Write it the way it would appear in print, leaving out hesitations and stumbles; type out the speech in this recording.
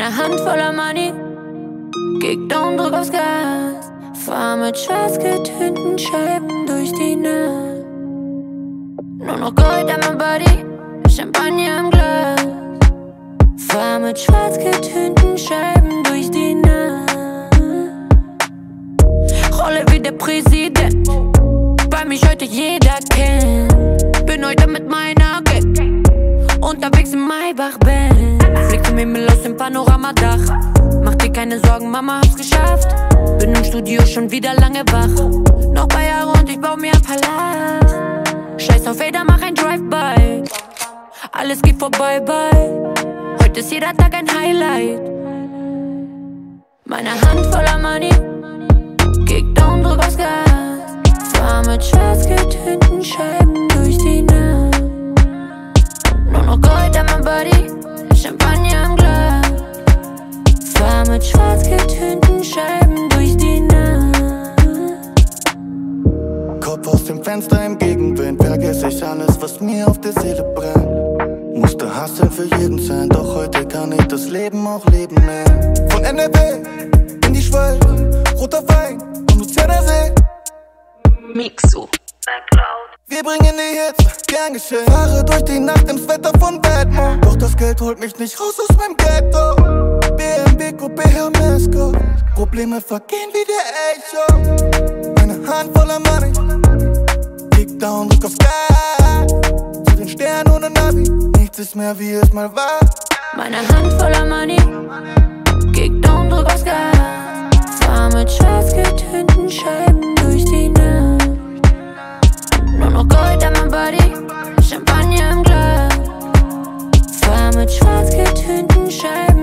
Meine Hand voller Money, Kickdown, drück aufs Gas. Fahr mit schwarz getönten Scheiben durch die Nacht. Nur noch Gold an mein Body, Champagner im Glas. Fahr mit schwarz getönten Scheiben durch die Nacht. Rolle wie der Präsident, weil mich heute jeder kennt. Bin heute mit meiner Gang unterwegs im Maybach-Benz. Flieg zum Himmel aus dem Panoramadach. Mach dir keine Sorgen, Mama, hab's geschafft. Bin im Studio schon wieder lange wach. Noch paar Jahre und ich bau mir ein Palast. Scheiß auf Vader, mach ein Drive-By. Alles geht vorbei, bye. Heute ist jeder Tag ein Highlight. Meine Hand voller Money, Kickdown, drück aufs Gas. Fahr mit schwarz getönten Scheiben durch die Nacht. Nur noch Gold an mein Body, Champagner im Glas. Fahr mit schwarz getönten Scheiben durch die Nacht. Kopf aus dem Fenster im Gegenwind, vergesse ich alles, was mir auf der Seele brennt. Musste hustlen für jeden Cent, doch heute kann ich das Leben auch leben nennen. Von NRW in die Schweiz, roter Wein und Luzerner Mixo. Wir bringen die Hits, gern geschehen. Fahre durch die Nacht im Wetter von Batman. Doch das Geld holt mich nicht raus aus meinem Ghetto. BMW, Coupé, Hermesco. Probleme vergehen wie der Echo. Meine Hand voller Money, Kickdown, drück aufs Gas. Zu den Sternen ohne Navi, nichts ist mehr wie es mal war. Meine Hand voller Money, Kickdown, drück aufs Gas. Fahr mit schwarz getönten Scheiben durch die Nacht. Nur noch Gold an mein Body, Champagner im Glas. Fahr mit schwarz getönten Scheiben